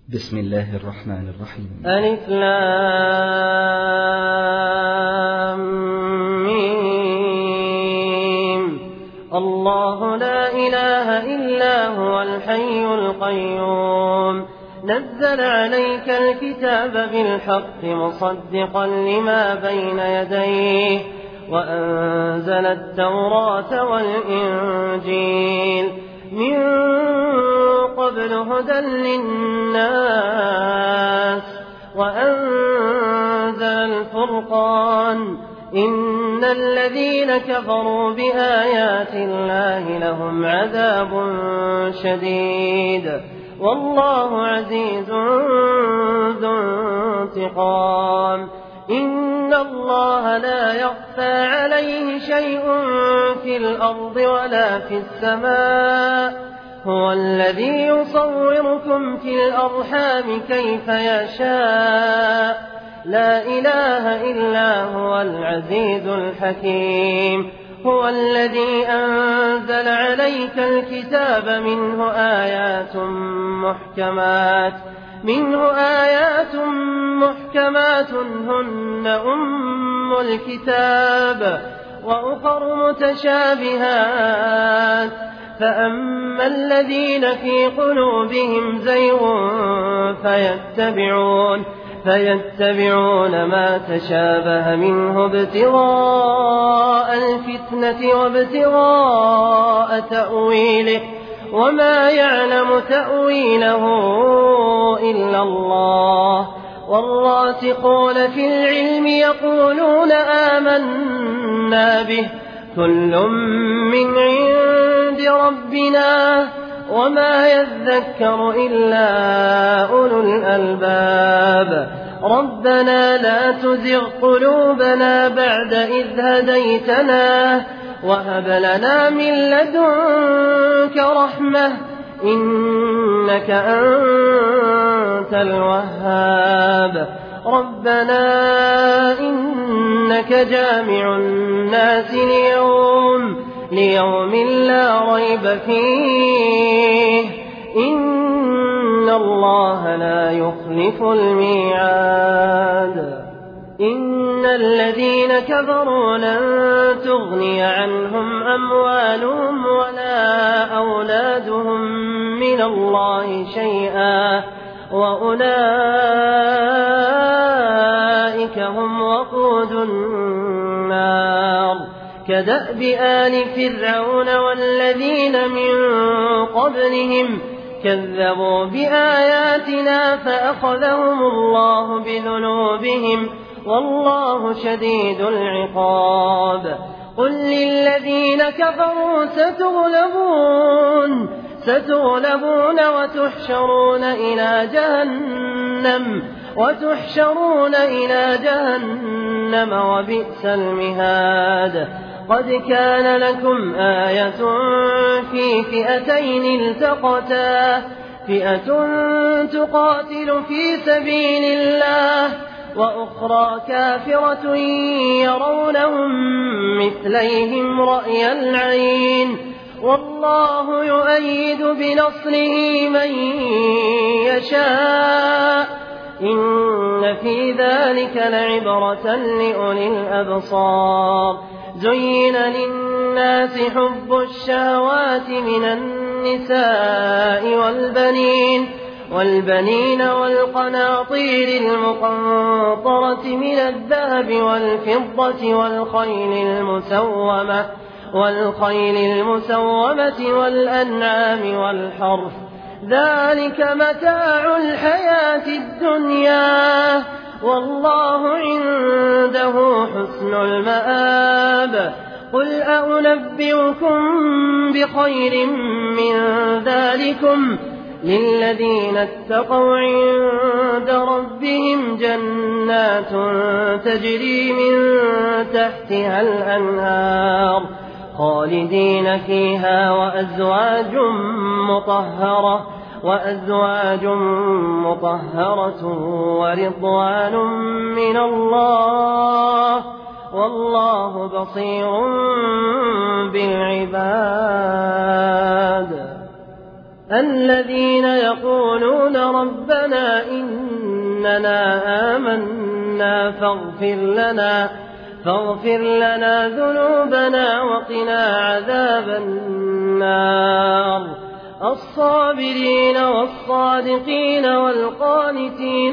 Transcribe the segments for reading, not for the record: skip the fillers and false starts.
بسم الله الرحمن الرحيم. ألف لام ميم. الله لا إله إلا هو الحي القيوم نزل عليك الكتاب بالحق مصدقا لما بين يديه وأنزل التوراة والإنجيل من قبل هدى للناس وأنزل الفرقان إن الذين كفروا بآيات الله لهم عذاب شديد والله عزيز ذو انتقام. إن الله لا يخفى عليه شيء في الأرض ولا في السماء هو الذي يصوركم في الأرحام كيف يشاء لا إله إلا هو العزيز الحكيم. هو الذي أنزل عليك الكتاب منه آيات محكمات هن أم الكتاب وأخر متشابهات فأما الذين في قلوبهم زيغ فيتبعون ما تشابه منه ابتغاء الفتنة وابتغاء تأويله وما يعلم تأويله إلا الله والراسخون في العلم يقولون آمنا به كل من عند ربنا وما يذكر إلا أولو الألباب. ربنا لا تزغ قلوبنا بعد إذ هديتنا وهب لنا من لدنك رحمة إنك أنت الوهاب. ربنا إنك جامع الناس ليوم لا ريب فيه إن الله لا يخلف الميعاد. إن الذين كفروا لن تغني عنهم أموالهم ولا أولادهم من الله شيئا وأولئك هم وقود النار كدأب آل فرعون والذين من قبلهم كذبوا بآياتنا فأخذهم الله بذنوبهم والله شديد العقاب. قل للذين كفروا ستغلبون وتحشرون إلى جهنم وبئس المهاد. قد كان لكم آية في فئتين التقتا فئة تقاتل في سبيل الله وأخرى كافرة يرونهم مثليهم رأي العين والله يؤيد بنصره من يشاء إن في ذلك لعبرة لأولي الأبصار. زين للناس حب الشهوات من النساء والبنين والقناطير المقنطرة من الذهب والفضة والخيل المسومة والأنعام والحرث ذلك متاع الحياة الدنيا والله عنده حسن المآب. قل أنبئكم بخير من ذلكم للذين اتقوا عند ربهم جنات تجري من تحتها الأنهار خالدين فيها وأزواج مطهرة ورضوان من الله والله بصير بالعباد. الذين يقولون ربنا إننا آمنا فاغفر لنا ذنوبنا وقنا عذاب النار الصابرين والصادقين والقانتين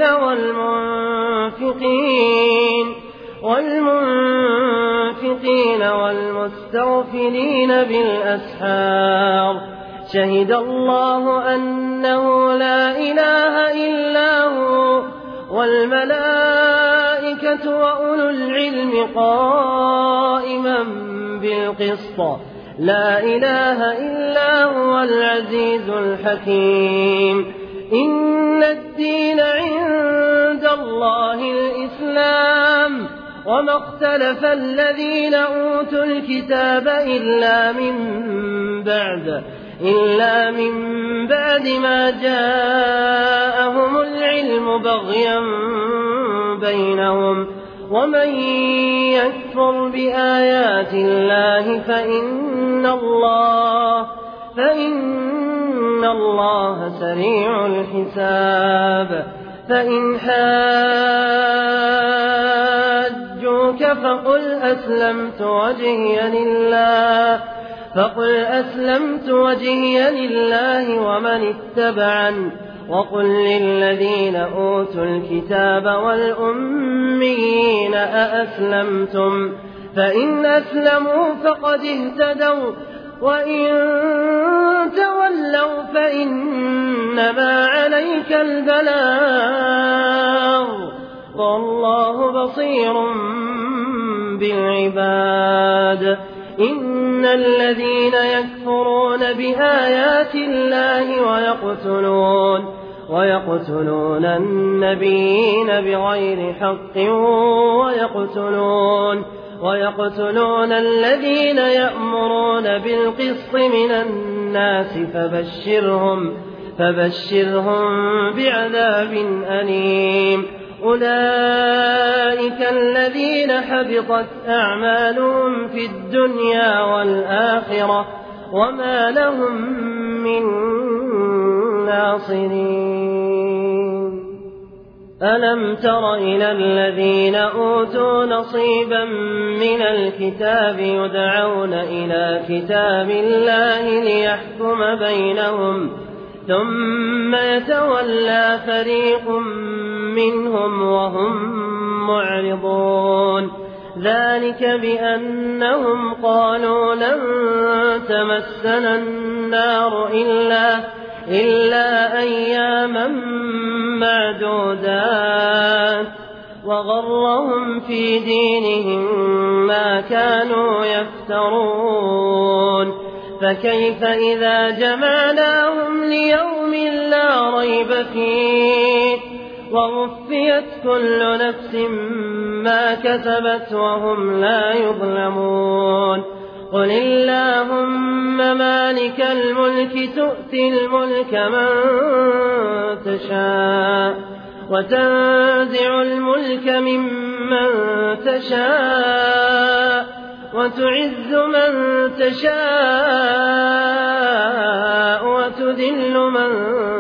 والمنفقين والمستغفرين بالأسحار شهد الله أنه لا إله إلا هو والملائكة وأولو العلم قائما بالقسط لا إله إلا هو العزيز الحكيم إن الدين عند الله الإسلام وما اختلف الذين أوتوا الكتاب إلا من بعد ما جاءهم العلم بغيا بينهم ومن يكفر بآيات الله فإن الله سريع الحساب فإن حاجوك فقل أسلمت وجهي لله ومن اتبعني وقل للذين أوتوا الكتاب والأميين أأسلمتم فإن أسلموا فقد اهتدوا وإن تولوا فإنما عليك البلاغ والله بصير بالعباد إن الذين يكفرون بآيات الله ويقتلون النبيين بغير حق ويقتلون الذين يأمرون بالقسط من الناس فبشرهم بعذاب أليم أولئك الذين حبطت أعمالهم في الدنيا والآخرة وما لهم من ناصرين ألم تر إلى الذين أوتوا نصيبا من الكتاب يدعون إلى كتاب الله ليحكم بينهم ثم يتولى فريق منهم وهم معرضون ذلك بأنهم قالوا لن تمسنا النار إلا أياما معدودات وغرهم في دينهم ما كانوا يفترون فكيف إذا جمعناهم ليوم لا ريب فيه ووفيت كل نفس ما كسبت وهم لا يظلمون قل اللهم مالك الملك تؤتي الملك من تشاء وتنزع الملك ممن تشاء وتعز من تشاء وتذل من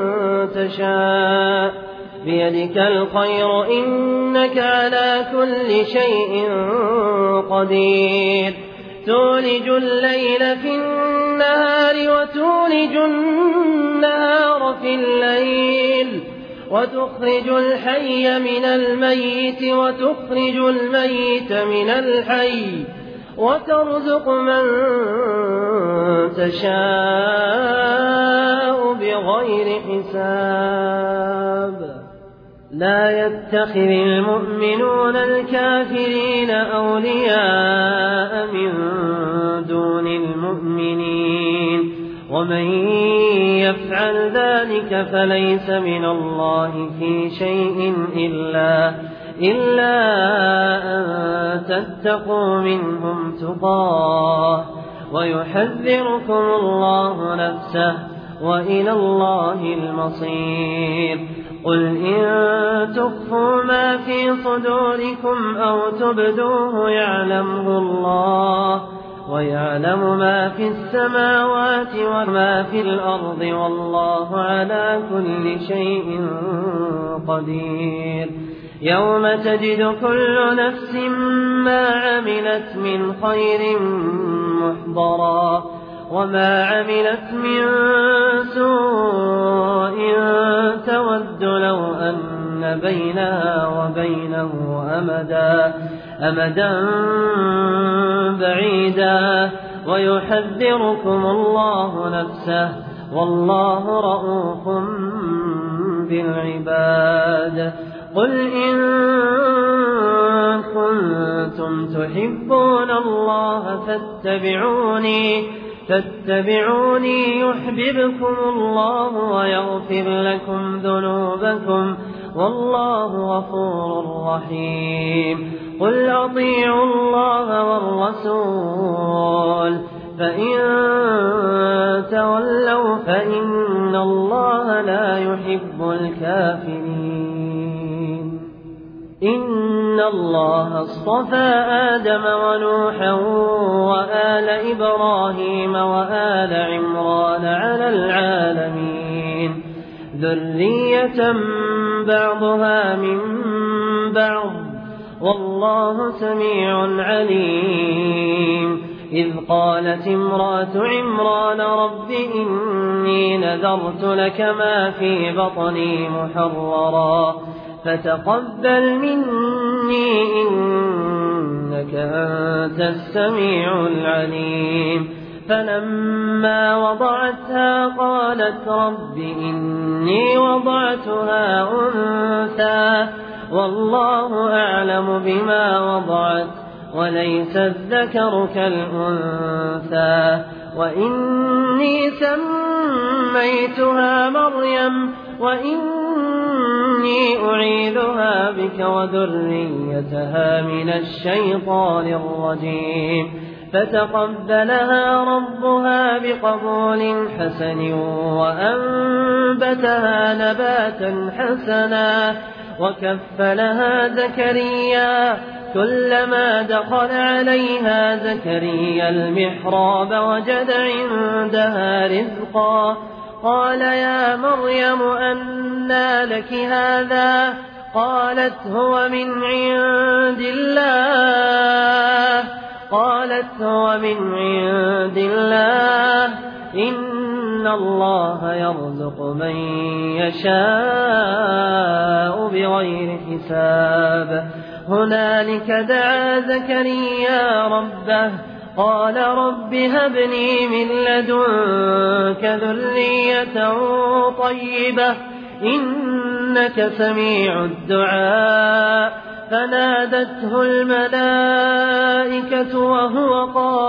تشاء بيدك الخير إنك على كل شيء قدير تولج الليل في النهار وتولج النهار في الليل وتخرج الحي من الميت وتخرج الميت من الحي وترزق من تشاء بغير حساب لا يتخذ المؤمنون الكافرين أولياء من دون المؤمنين ومن يفعل ذلك فليس من الله في شيء إلا أن تتقوا منهم تقاه ويحذركم الله نفسه وإلى الله المصير قل إن تخفوا ما في صدوركم أو تبدوه يعلمه الله ويعلم ما في السماوات وما في الأرض والله على كل شيء قدير يوم تجد كل نفس ما عملت من خير محضرا وما عملت من سوء تود لو أن بينها وبينه أمدا بعيدا ويحذركم الله نفسه والله رءوف بالعباد قل إن كنتم تحبون الله فاتبعوني يحببكم الله ويغفر لكم ذنوبكم والله غفور رحيم قل أطيعوا الله والرسول فإن تولوا فإن الله لا يحب الكافرين إن الله اصطفى آدم ونوحا وآل إبراهيم وآل عمران على العالمين ذرية بعضها من بعض والله سميع عليم إذ قالت امرأة عمران رب إني نذرت لك ما في بطني محررا فتقبل مني إنك أنت السميع العليم فلما وضعتها قالت رب إني وضعتها أنثى والله أعلم بما وضعت وليس الذكر كالأنثى وإني سميتها مريم وإني أعيذها بك وذريتها من الشيطان الرجيم فتقبلها ربها بقبول حسن وأنبتها نباتا حسنا وكفلها زكريا كلما دخل عليها زكريا المحراب وجد عندها رزقا قال يا مريم أنى لك هذا قالت هو من عند الله إن الله يرزق من يشاء بغير حساب هنالك دعا زكريا ربه قال رب هب لي من لدنك ذرية طيبة إنك سميع الدعاء فنادته الملائكة وهو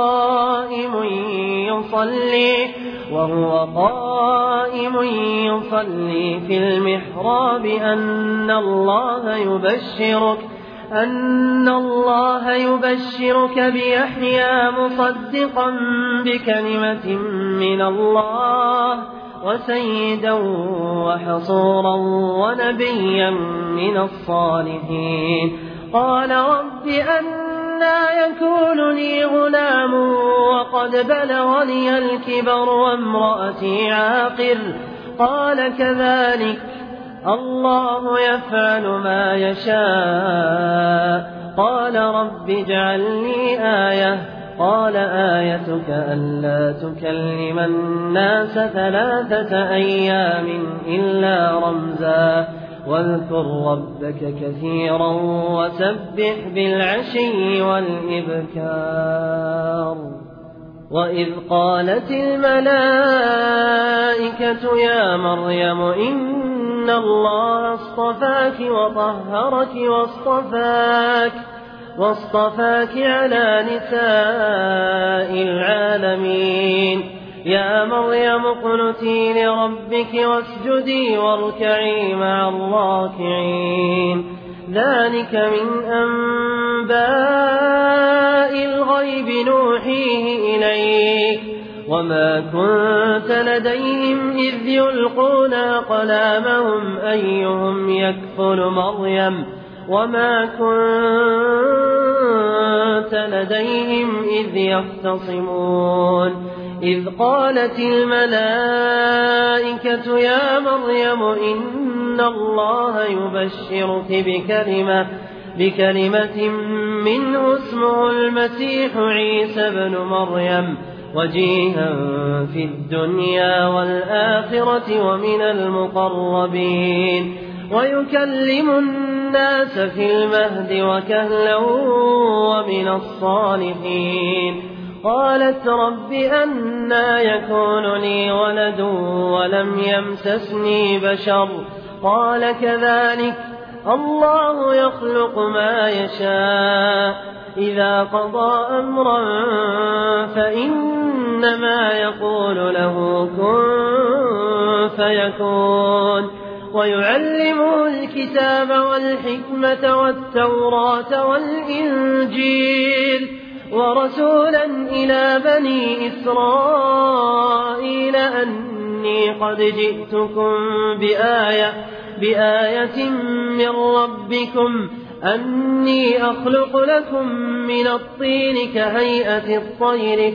قائم يصلي في المحراب أن الله يبشرك بيحيى مصدقا بكلمة من الله وسيدا وحصورا ونبيا من الصالحين قال رب أنى يكون لي غلام وقد بلغني الكبر وامرأتي عاقر قال كذلك الله يفعل ما يشاء قال رب اجعل لي آية قال آيتك ألا تكلم الناس 3 أيام إلا رمزا واذكر ربك كثيرا وسبح بالعشي والإبكار وإذ قالت الملائكة يا مريم إن الله اصطفاك وطهرك واصطفاك على نساء العالمين يا مريم اقنتي لربك واسجدي واركعي مع الراكعين ذلك من أنباء الغيب نوحيه إليك وما كنت لديهم إذ يلقون أقلامهم أيهم يكفل مريم وما كنت كنت لديهم إذ يختصمون إذ قالت الملائكة يا مريم إن الله يبشرك بكلمة منه اسمه المسيح عيسى بن مريم وجيها في الدنيا والآخرة ومن المقربين ويكلم الناس في المهد وكهلا ومن الصالحين قالت رب أنى يكون لي ولد ولم يمسسني بشر قال كذلك الله يخلق ما يشاء إذا قضى أمرا فإنما يقول له كن فيكون ويعلمه الكتاب والحكمة والتوراة والإنجيل ورسولا إلى بني إسرائيل أني قد جئتكم بآية من ربكم أني أخلق لكم من الطين كهيئة الطير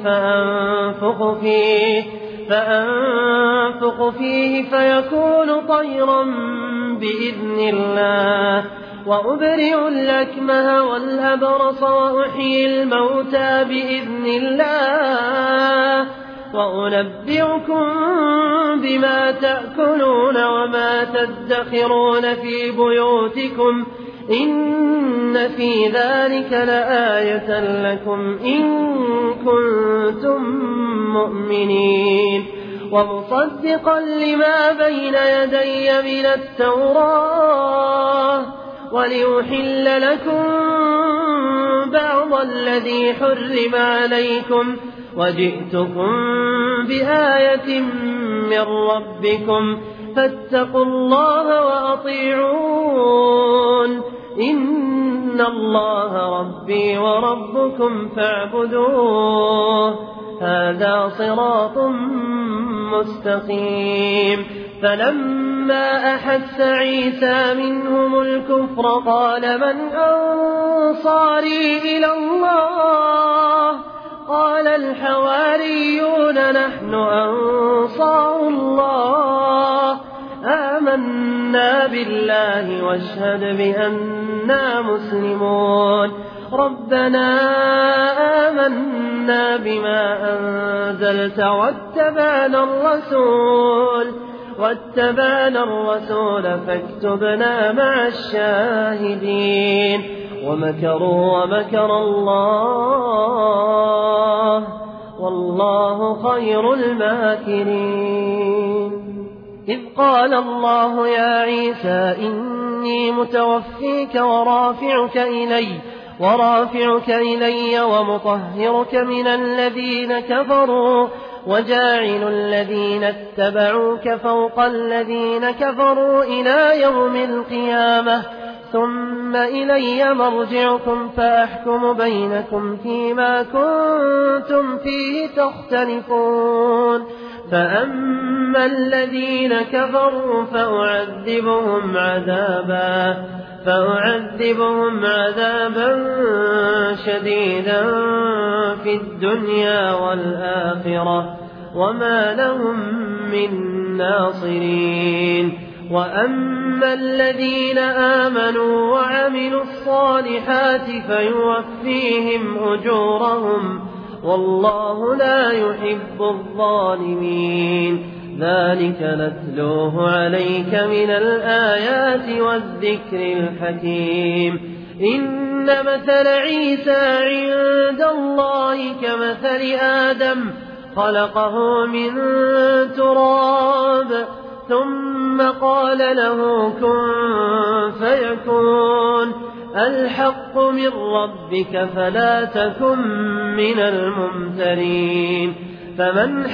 فأنفخ فيه فيكون طيرا بإذن الله وأبرئ الأكمه والأبرص وأحيي الموتى بإذن الله وأنبئكم بما تأكلون وما تدخرون في بيوتكم إن في ذلك لآية لكم إن كنتم مؤمنين ومصدقا لما بين يدي من التوراة ولأحل لكم بعض الذي حرم عليكم وجئتكم بآية من ربكم فاتقوا الله وأطيعون إن الله ربي وربكم فاعبدوه هذا صراط مستقيم فلما أحس عيسى منهم الكفر قال من أنصاري إلى الله قال الحواريون نحن أنصار الله آمنا بالله واشهد بأننا مسلمون ربنا آمنا بما أنزلت واتبعنا الرسول فاكتبنا مع الشاهدين ومكروا ومكر الله والله خير الماكرين إذ قال الله يا عيسى إني متوفيك ورافعك إلي ومطهرك من الذين كفروا وجاعل الذين اتبعوك فوق الذين كفروا إلى يوم القيامة ثم إلي مرجعكم فأحكم بينكم فيما كنتم فيه تختلفون فأما الذين كفروا فأعذبهم عذابا شديدا في الدنيا والآخرة وما لهم من ناصرين وأما الذين آمنوا وعملوا الصالحات فيوفيهم أجورهم والله لا يحب الظالمين ذلك نتلوه عليك من الآيات والذكر الحكيم إن مثل عيسى عند الله كمثل آدم خلقه من تراب ثم قال له كن فيكون الحق من ربك فلا تكن من الممترين فمن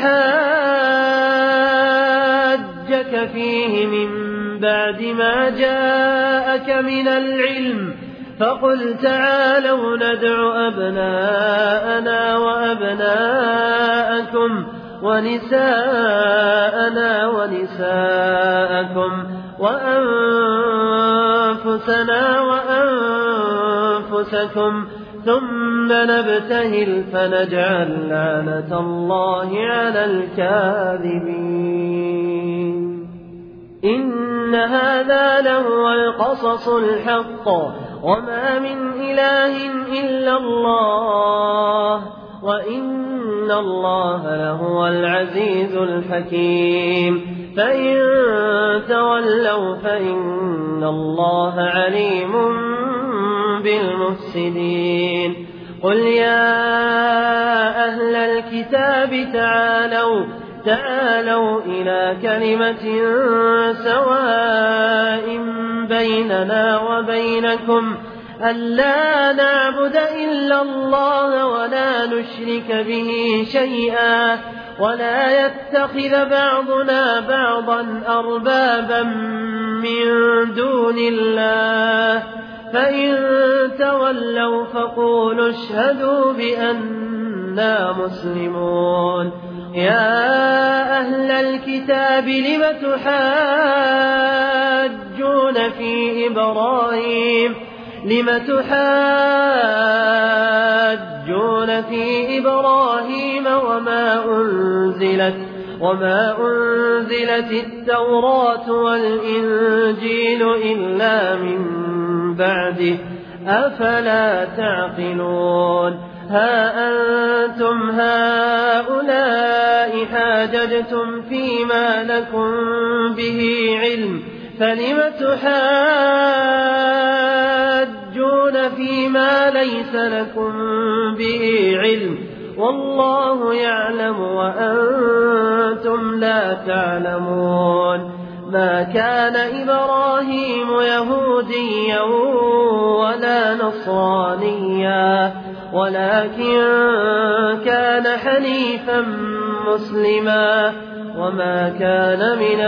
حاجك فيه من بعد ما جاءك من العلم فقل تعالوا ندع أبناءنا وأبناءكم ونساءنا ونساءكم وأنفسنا وأنفسكم ثم نبتهل فنجعل لعنة الله على الكاذبين. إن هذا لهو القصص الحق وما من إله إلا الله وإن الله لهو العزيز الحكيم. فإن تولوا فإن الله عليم بالمفسدين. قل يا أهل الكتاب تعالوا إلى كلمة سواء بيننا وبينكم ألا نعبد إلا الله ولا نشرك به شيئا ولا يتخذ بعضنا بعضا أربابا من دون الله. فإن تولوا فقولوا اشهدوا بأننا مسلمون. يا أهل الكتاب لم تحاجون في إبراهيم وما أنزلت التوراة والإنجيل إلا من بعده أفلا تعقلون. ها أنتم هؤلاء حاججتم فيما لكم به علم فلم تحاجون فيما ليس لكم به علم والله يعلم وأنتم لا تعلمون. ما كان إبراهيم يهوديا ولا نصرانيا ولكن كان حنيفا مسلما وما كان من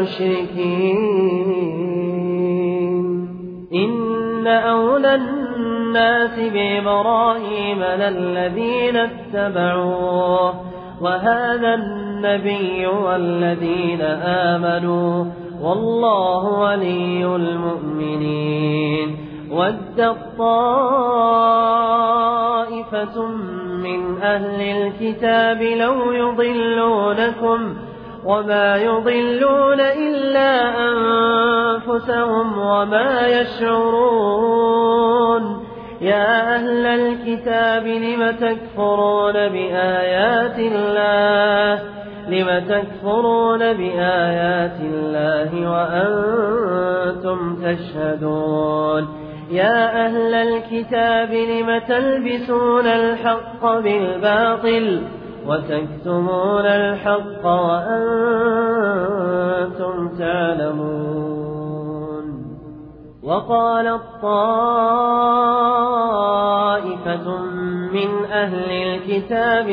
المشركين. إن أولى الناس بإبراهيم للذين اتبعوه وهذا النبي والذين آمنوا والله ولي المؤمنين. ودت طائفة من أهل الكتاب لو يضلونكم وما يضلون إلا أنفسهم وما يشعرون. يا أهل الكتاب لم تكفرون بآيات الله وأنتم تشهدون. يا أهل الكتاب لم تلبسون الحق بالباطل وتكتمون الحق وأنتم تعلمون. وقالت طائفة من أهل الكتاب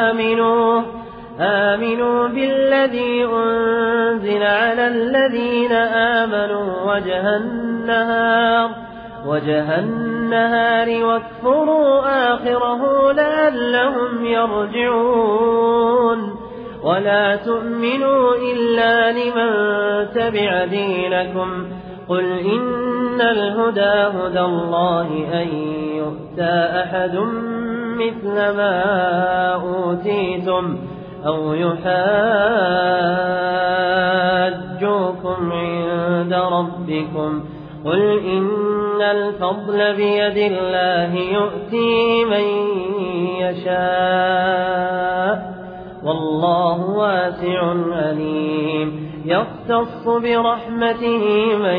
آمنوا بالذي أنزل على الذين آمنوا وجه النهار واكفروا آخره لعلهم يرجعون. ولا تؤمنوا إلا لمن تبع دينكم قل إن الهدى هدى الله أن يؤتى أحد مثل ما أوتيتم أو يحاجوكم عند ربكم قل إن الفضل بيد الله يؤتيه من يشاء والله واسع عليم. يختص برحمته من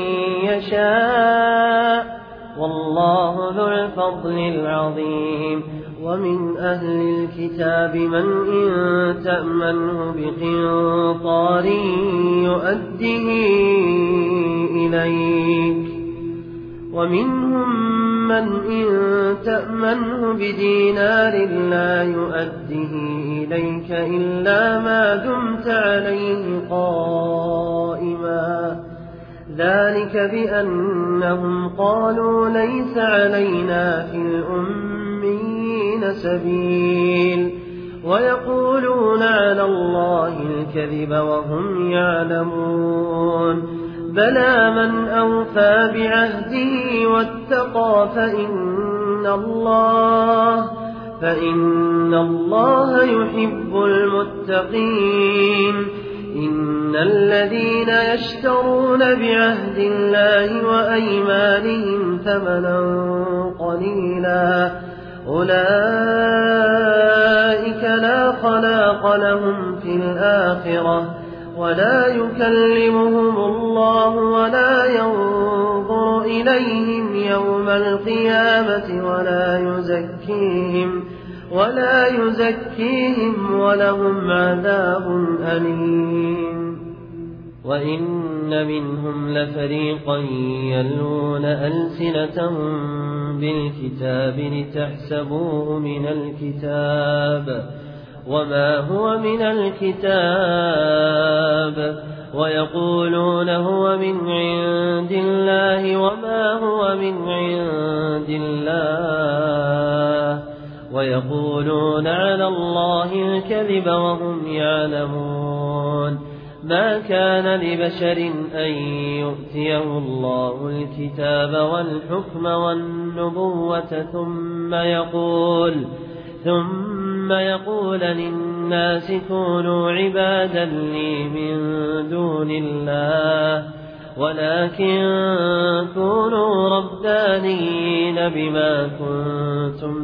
يشاء والله ذو الفضل العظيم. ومن أهل الكتاب من إن تأمنه بقنطار يؤده إليك ومنهم من إن تأمنه بدينار لا يؤده إليك إلا ما دمت عليه قائما. ذلك بأنهم قالوا ليس علينا في الأميين سبيل ويقولون على الله الكذب وهم يعلمون. بلى من أوفى بعهده واتقى فإن الله يحب المتقين. إن الذين يشترون بعهد الله وأيمانهم ثمنا قليلا أولئك لا خلاق لهم في الآخرة ولا يكلمهم الله ولا ينظر إليهم يوم القيامة ولا يزكيهم ولهم عذاب أليم. وإن منهم لفريقا يلون ألسنتهم بالكتاب لتحسبوه من الكتاب وما هو من الكتاب ويقولون هو من عند الله وما هو من عند الله ويقولون على الله الكذب وهم يعلمون. ما كان لبشر أن يؤتيه الله الكتاب والحكم والنبوة ثم يقول للناس كونوا عبادا لي من دون الله ولكن كونوا ربانيين بما كنتم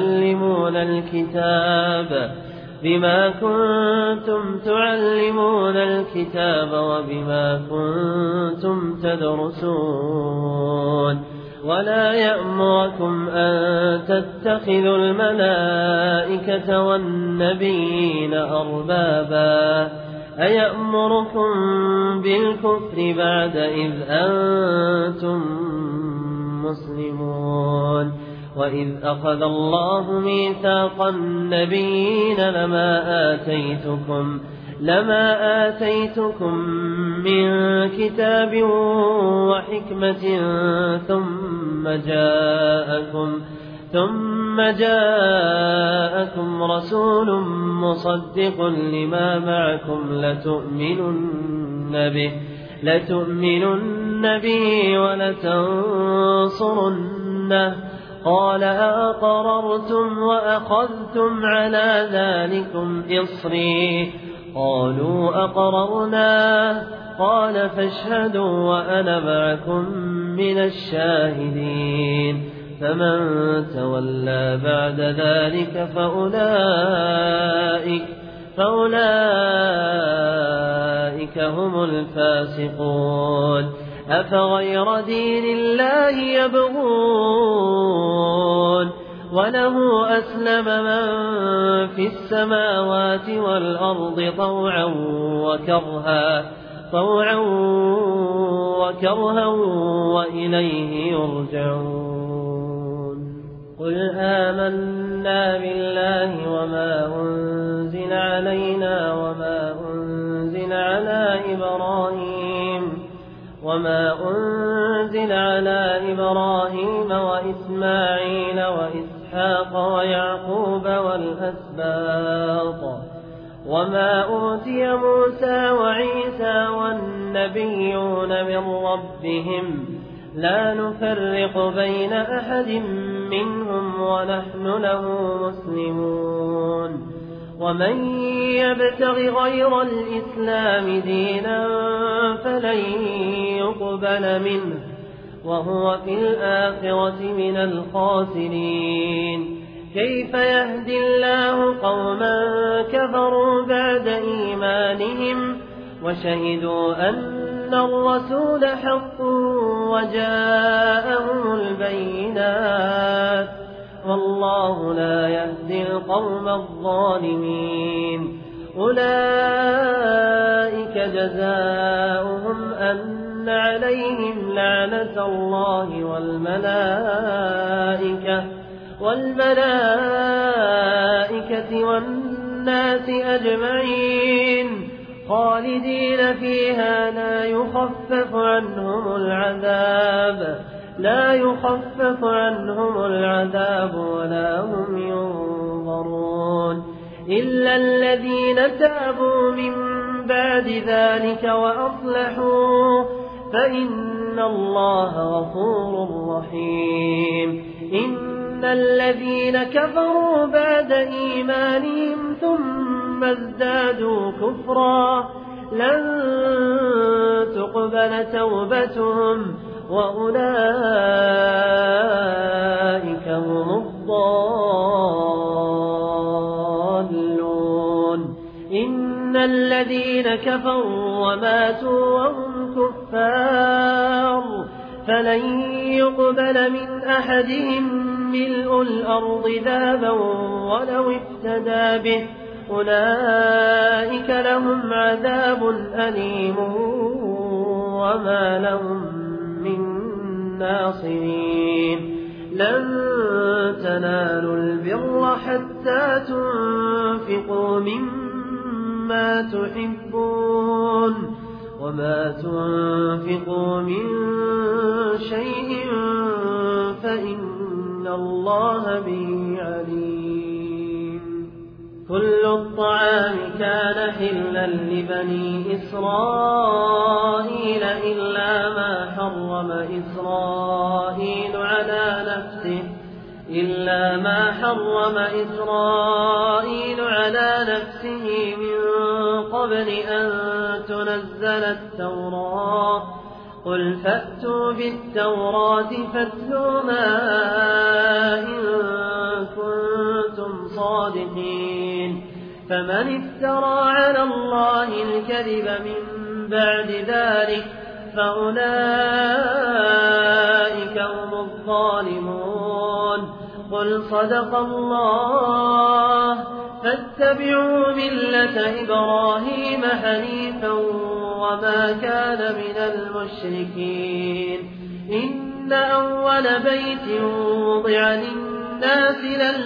تعلمون الكتاب وبما كنتم تدرسون. ولا يأمركم أن تتخذوا الملائكة والنبيين أربابا أيأمركم بالكفر بعد إذ أنتم مسلمون. وإذ أخذ الله ميثاق النبيين لما آتيتكم من كتاب وحكمة ثم جاءكم رسول مصدق لما معكم لتؤمنن به ولتنصرنه قال أقررتم وأخذتم على ذلكم إصري قالوا أقررنا قال فاشهدوا وأنا معكم من الشاهدين. فمن تولى بعد ذلك فأولئك هم الفاسقون. أفغير دين الله يبغون وله أسلم من في السماوات والأرض طوعا وكرها وإليه يرجعون. قل آمنا بالله وما أنزل علينا وما أنزل على إبراهيم وإسماعيل وإسحاق ويعقوب والأسباط وما أوتي موسى وعيسى والنبيون من ربهم لا نفرق بين أحد منهم ونحن له مسلمون. ومن يبتغ غير الإسلام دينا فلن يقبل منه وهو في الآخرة من الخاسرين. كيف يهدي الله قوما كفروا بعد إيمانهم وشهدوا أن الرسول حق وجاءهم البينات والله لا يهدي القوم الظالمين. أولئك جزاؤهم أن عليهم لعنة الله والملائكة والناس أجمعين خالدين فيها لا يخفف عنهم العذاب ولا هم ينظرون إلا الذين تابوا من بعد ذلك وأصلحوا فإن الله غفور رحيم إن الذين كفروا بعد إيمانهم ثم ازدادوا كفرا لن تقبل توبتهم وأولئك هم الضالون إن الذين كفروا وماتوا وهم كفار فلن يقبل من أحدهم ملء الأرض ذهبا ولو افتدى به أولئك لهم عذاب أليم وما لهم من ناصرين لن تنالوا البر حتى تنفقوا مما تحبون وما تنفقوا من شيء فإن الله به عليم كل الطعام كان حلا لبني إسرائيل إلا ما حرم إسرائيل على نفسه من قبل أن تنزل التوراة قل فأتوا بالتوراة فاتلوها إن كنتم صادقين فمن افترى على الله الكذب من بعد ذلك فأولئك هم الظالمون قل صدق الله فاتبعوا ملة إبراهيم حنيفا وما كان من المشركين إن أول بيت وضع للناس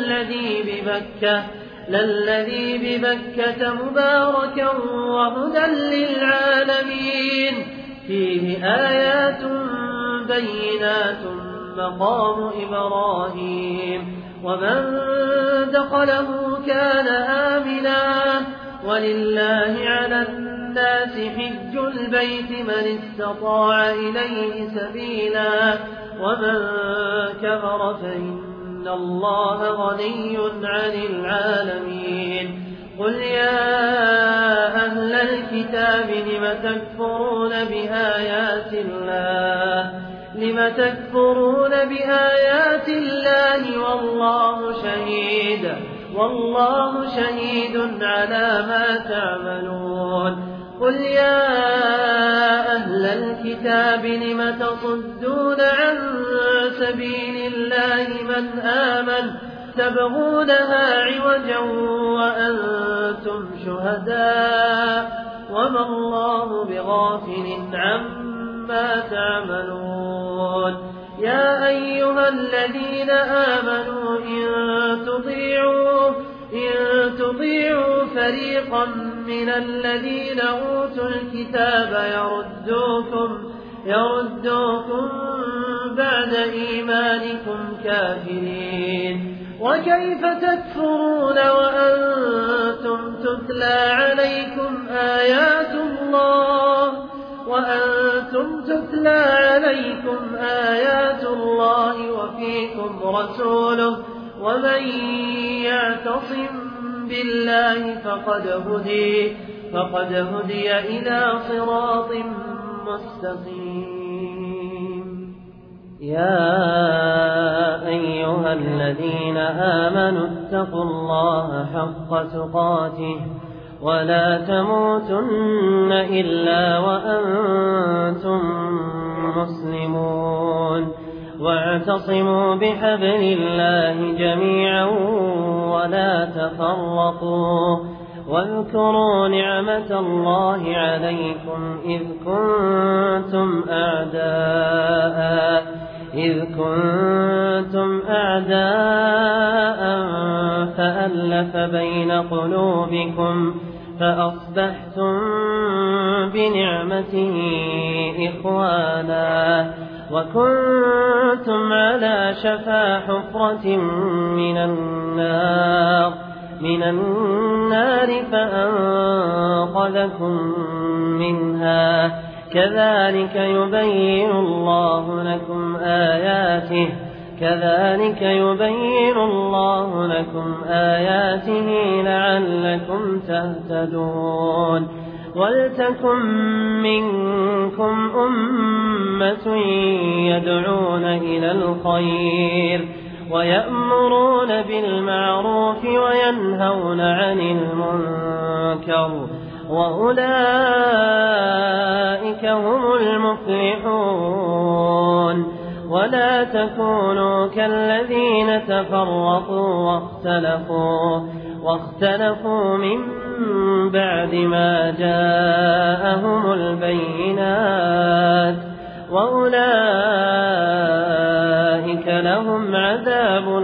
للذي ببكة مباركا وهدى للعالمين فيه آيات بينات مقام إبراهيم ومن دخله كان آمنا ولله على الناس حج البيت من استطاع إليه سبيلا ومن كفر فإن الله غني عن العالمين قل يا أهل الكتاب لم تكفرون بآيات الله والله شهيد على ما تعملون قل يا أهل الكتاب لم تصدون عن سبيل الله من آمن تبغونها عوجا وأنتم شهداء وما الله بغافل عما تعملون يا أيها الذين آمنوا إن تطيعوا فريقا من الذين أوتوا الكتاب يردوكم بعد إيمانكم كافرين وكيف تكفرون وأنتم تتلى عليكم آيات الله وفيكم رسوله ومن يعتصم بالله فقد هدي إلى صراط مستقيم يا أيها الذين آمنوا اتقوا الله حق تقاته ولا تموتن إلا وأنتم مسلمون واعتصموا بحبل الله جميعا ولا تفرقوا واذكروا نعمة الله عليكم إذ كنتم أعداء فألف بين قلوبكم فأصبحتم بنعمته إخوانا وكنتم على شفا حفرة من النار فأنقذكم منها كذلك يبين الله لكم آياته لعلكم تهتدون ولتكن منكم أمة يدعون إلى الخير ويأمرون بالمعروف وينهون عن المنكر وأولئك هم المفلحون ولا تكونوا كالذين تفرقوا واختلفوا من بعد ما جاءهم البينات وأولئك لهم عذاب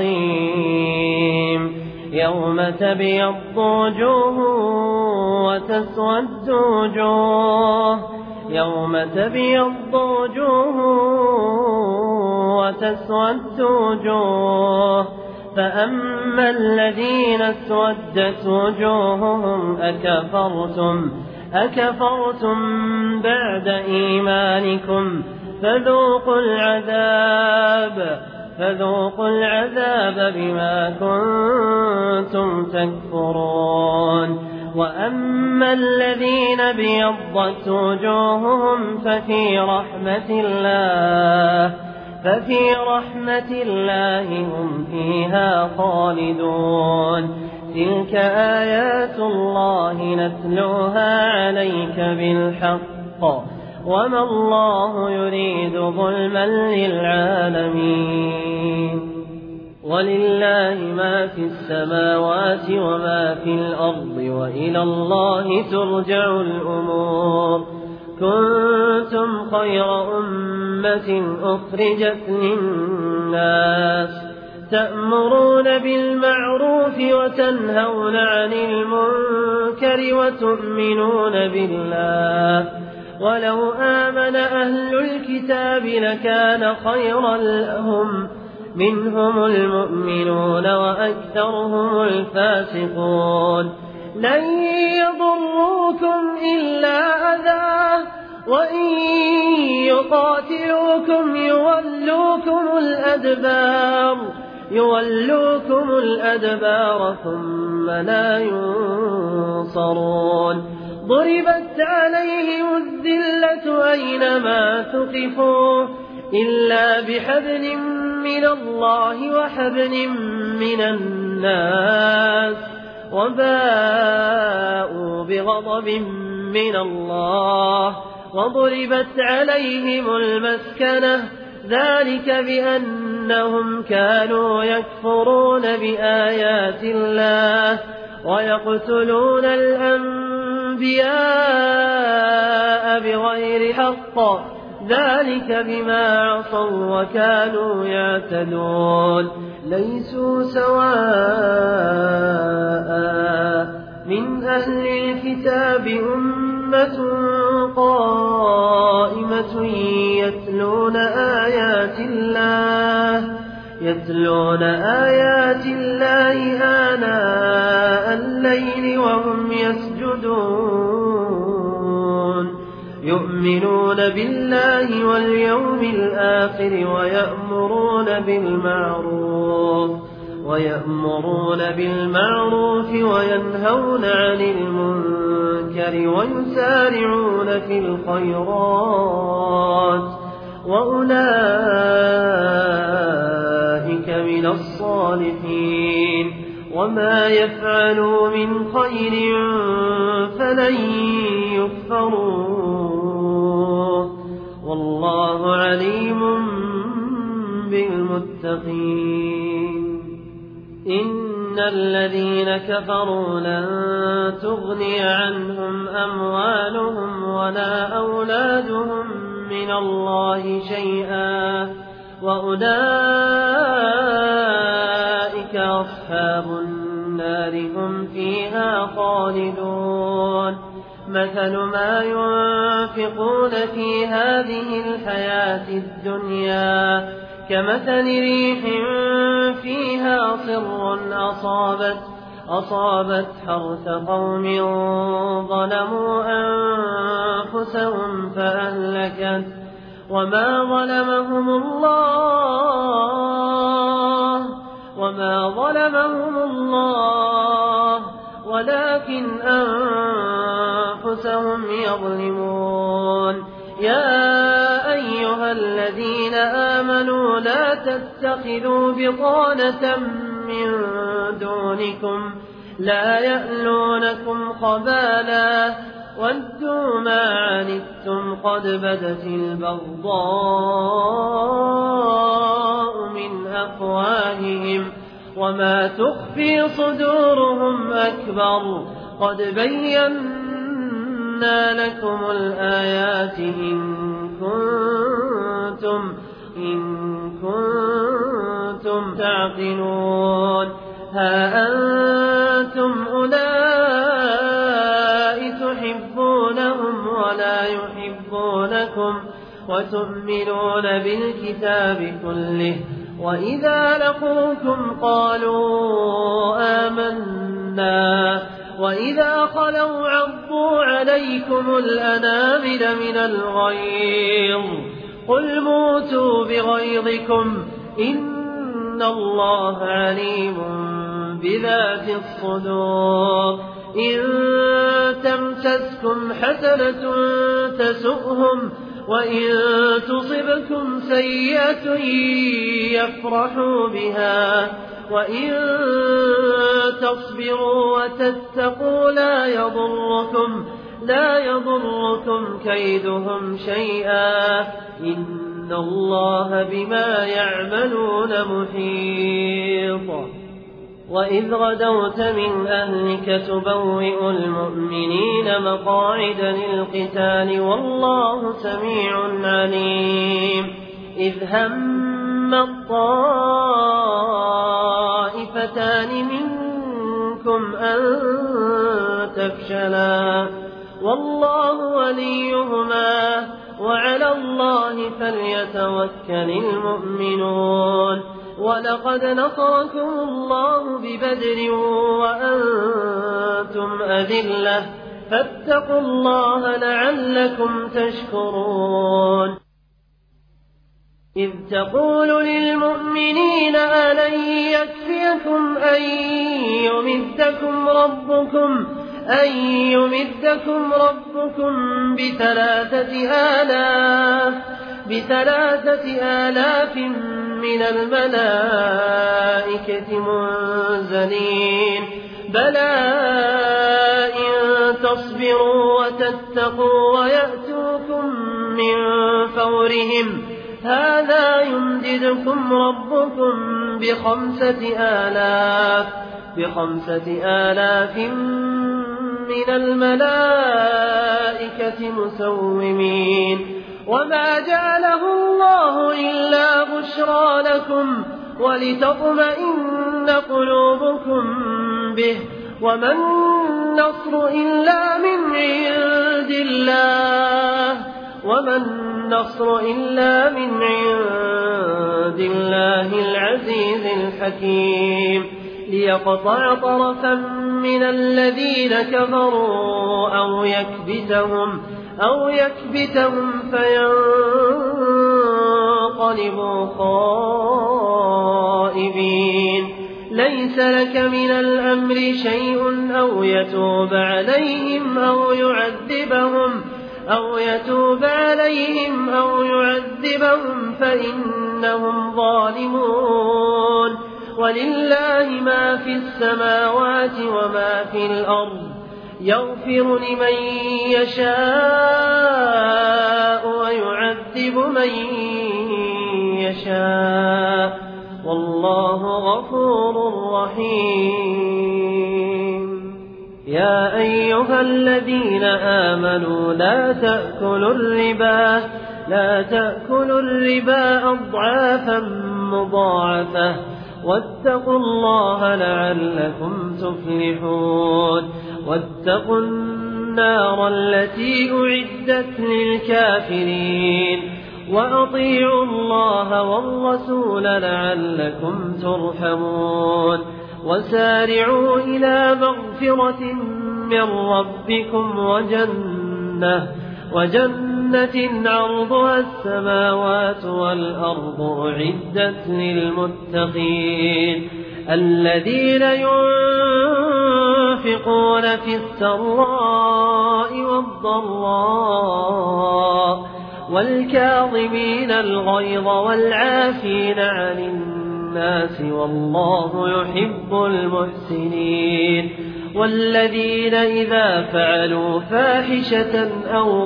عظيم يوم تبيض وجوه وتسود وجوه فأما الذين اسودت وجوههم أكفرتم بعد إيمانكم فذوقوا العذاب بما كنتم تكفرون وأما الذين ابيضت وجوههم ففي رحمة الله هم فيها خالدون تلك آيات الله نتلوها عليك بالحق وما الله يريد ظلما للعالمين ولله ما في السماوات وما في الأرض وإلى الله ترجع الأمور كنتم خير أمة أخرجت للناس تأمرون بالمعروف وتنهون عن المنكر وتؤمنون بالله ولو آمن أهل الكتاب لكان خيرا لهم منهم المؤمنون وأكثرهم الفاسقون لن يضروكم إلا أذى وإن يقاتلوكم يولوكم الأدبار ثم لا ينصرون ضربت عليهم الذلة أينما ثقفوا إلا بحبل من الله وحبل من الناس وباءوا بغضب من الله وضربت عليهم المسكنة ذلك بأنهم كانوا يكفرون بآيات الله ويقتلون الأنبياء بغير حق ذلك بما عصوا وكانوا يعتدون ليسوا سواء من أهل الكتاب أمة قائمة يتلون آيات الله آناء الليل وهم يسجدون يؤمنون بالله واليوم الآخر ويأمرون بالمعروف وينهون عن المنكر ويسارعون في الخيرات وأولئك من الصالحين وما يفعلوا من خير فلن يكفروه والله عليم بالمتقين إن الذين كفروا لن تغني عنهم أموالهم ولا أولادهم من الله شيئا وأولئك أصحاب النار هم فيها خالدون مثل ما ينفقون في هذه الحياة الدنيا كمثل ريح فيها صر أصابت حرث قوم ظلموا أنفسهم فأهلكت وما ظلمهم الله ولكن أنفسهم يظلمون. يا أيها الذين آمنوا لا تتخذوا بطانة من دونكم لا يألونكم خبالا ودوا ما عنتم قد بدت البغضاء من أفواههم وما تخفي صدورهم أكبر قد بينا لكم الآيات إن كنتم تعقلون. ها أنتم أولئك تحبونهم ولا يحبونكم وتؤمنون بالكتاب كله وإذا لقوكم قالوا آمنا وإذا خلوا عضوا عليكم الأنامل من الغيظ قل موتوا بغيظكم إن الله عليم بذات الصدور. إن تمسسكم حسنة تسؤهم وإن تصبكم سيئة يفرحوا بها وإن تصبروا وتتقوا لا يضركم كيدهم شيئا إن الله بما يعملون محيط. وإذ غدوت من أهلك تبوئ المؤمنين مقاعد للقتال والله سميع عليم. إذ هم الطائفتان منكم أن تفشلا والله وليهما وعلى الله فليتوكل المؤمنون. ولقد نصركم الله ببدر وأنتم أذلة فاتقوا الله لعلكم تشكرون. إذ تقول للمؤمنين ألن يكفيكم أن يمدكم ربكم ب3,000 من الملائكة منزلين بلى إن تصبروا وتتقوا ويأتوكم من فورهم هذا يمددكم ربكم ب5,000 من الملائكة مسومين. وما جعله الله إلا بشرى لكم ولتطمئن قلوبكم به وما النصر إلا من عند الله العزيز الحكيم. ليقطع طرفا من الذين كفروا أو يكبتهم فينقلبوا خائبين. ليس لك من الأمر شيء أو يتوب عليهم أو يعذبهم فإنهم ظالمون. ولله ما في السماوات وما في الأرض يغفر لمن يشاء ويعذب من يشاء والله غفور رحيم. يا أيها الذين آمنوا لا تأكلوا الربا أضعافا مضاعفة واتقوا الله لعلكم تفلحون. واتقوا النار التي أعدت للكافرين وأطيعوا الله والرسول لعلكم ترحمون. وسارعوا إلى مغفرة من ربكم وجنة عرضها السماوات والأرض أعدت للمتقين الذين ينفقون في السراء والضراء والكاظمين الغيظ والعافين عن الناس والله يحب المحسنين والذين إذا فعلوا فاحشة أو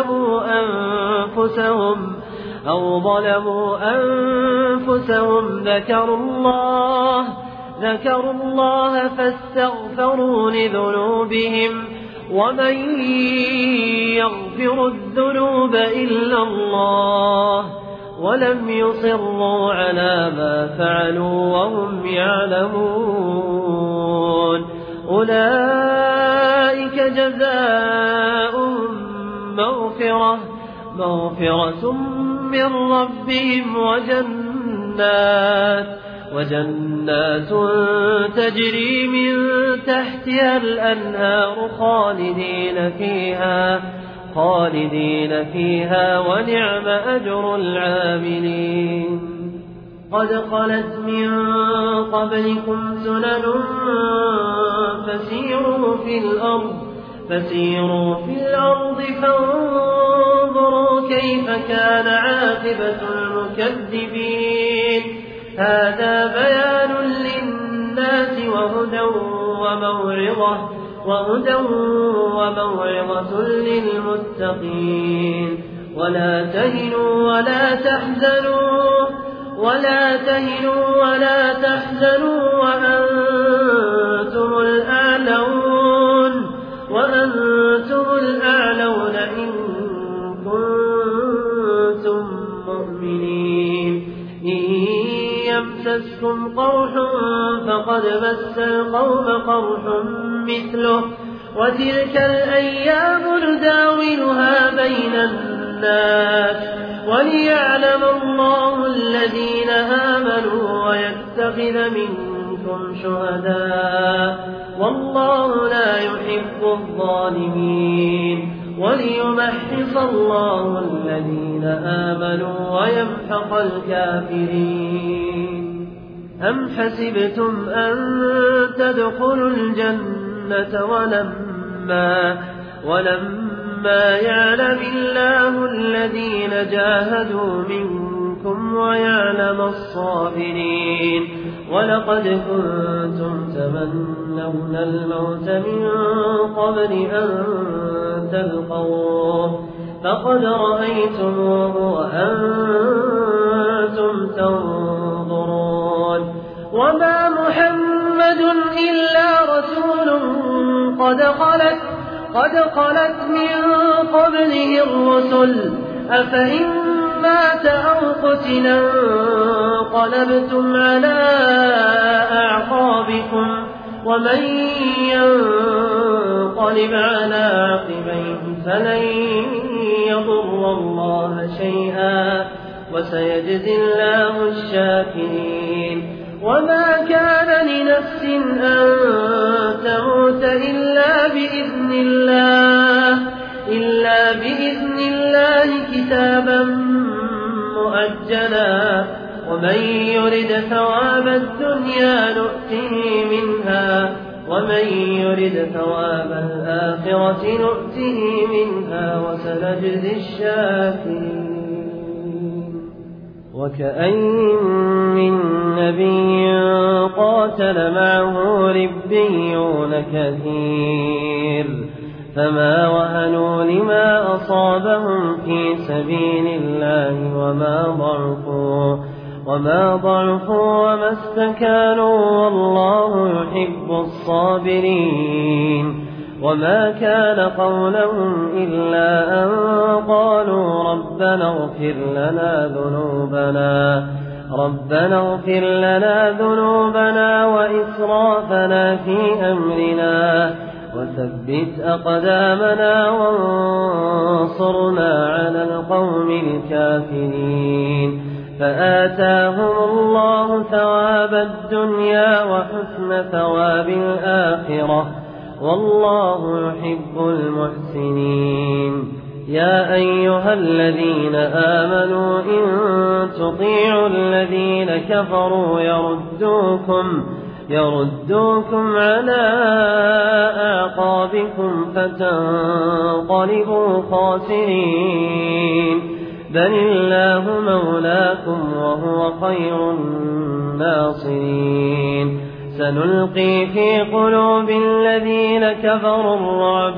ظلموا أنفسهم ذكروا الله فاستغفروا لذنوبهم ومن يغفر الذنوب إلا الله ولم يصروا على ما فعلوا وهم يعلمون أولئك جزاؤهم مغفرة من ربهم وجنات تجري من تحتها الأنهار خالدين فيها ونعم أجر العاملين قد خلت من قبلكم سنن فسيروا في الأرض فانظروا كيف كان عاقبة المكذبين هذا بيان للناس وهدى وموعظة للمتقين ولا تهنوا ولا تحزنوا وأنتم الأعلون إن كنتم مؤمنين إن يمسسكم قرح فقد مس القوم قرح مثله وتلك الأيام نداولها بين الناس وليعلم الله الذين آمنوا ويتخذ منكم شهداء والله لا يحب الظالمين وليمحص الله الذين آمنوا ويمحق الكافرين أم حسبتم أن تدخلوا الجنة ولما يعلم الله الذين جاهدوا منكم ويعلم الصابرين ولقد كنتم تمنون الموت من قبل أن تلقوه فقد رأيتموه وأنتم تنظرون وما محمد إلا رسول قد خلت من قبله الرسل أفإن مات أو قتل انقلبتم على أعقابكم ومن ينقلب على عقبيه فلن يضر الله شيئا وسيجزي الله الشاكرين وما كان لنفس أن تموت إلا بإذن الله كتابا مؤجلا ومن يرد ثواب الدنيا نؤته منها ومن يرد ثواب الآخرة نؤته منها وسنجزي الشاكرين وكأين من نبي قاتل معه ربيون كثير فما وهنوا لما أصابهم في سبيل الله وما ضعفوا وما استكانوا والله يحب الصابرين وما كان قولهم إلا أن قالوا ربنا اغفر لنا ذنوبنا وإسرافنا في أمرنا وثبت أقدامنا وانصرنا على القوم الكافرين فآتاهم الله ثواب الدنيا وحسن ثواب الآخرة، والله يحب المحسنين. يا أيها الذين آمنوا إن تطيعوا الذين كفروا يردوكم على أعقابكم فتنقلبوا خاسرين، بل الله مولاكم وهو خير الناصرين. سنلقي في قلوب الذين كفروا الرعب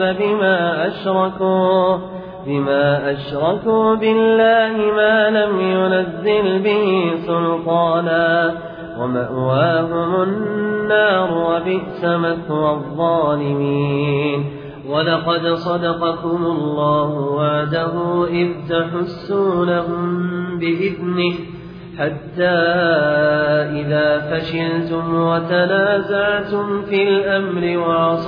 بما أشركوا بالله ما لم ينزل به سلطانا، ومأواهم النار وبئس مثوى الظالمين. ولقد صدقكم الله وعده إذ تحسونهم بإذنه، حتى إذا فشلتم وتنازعتم في الأمر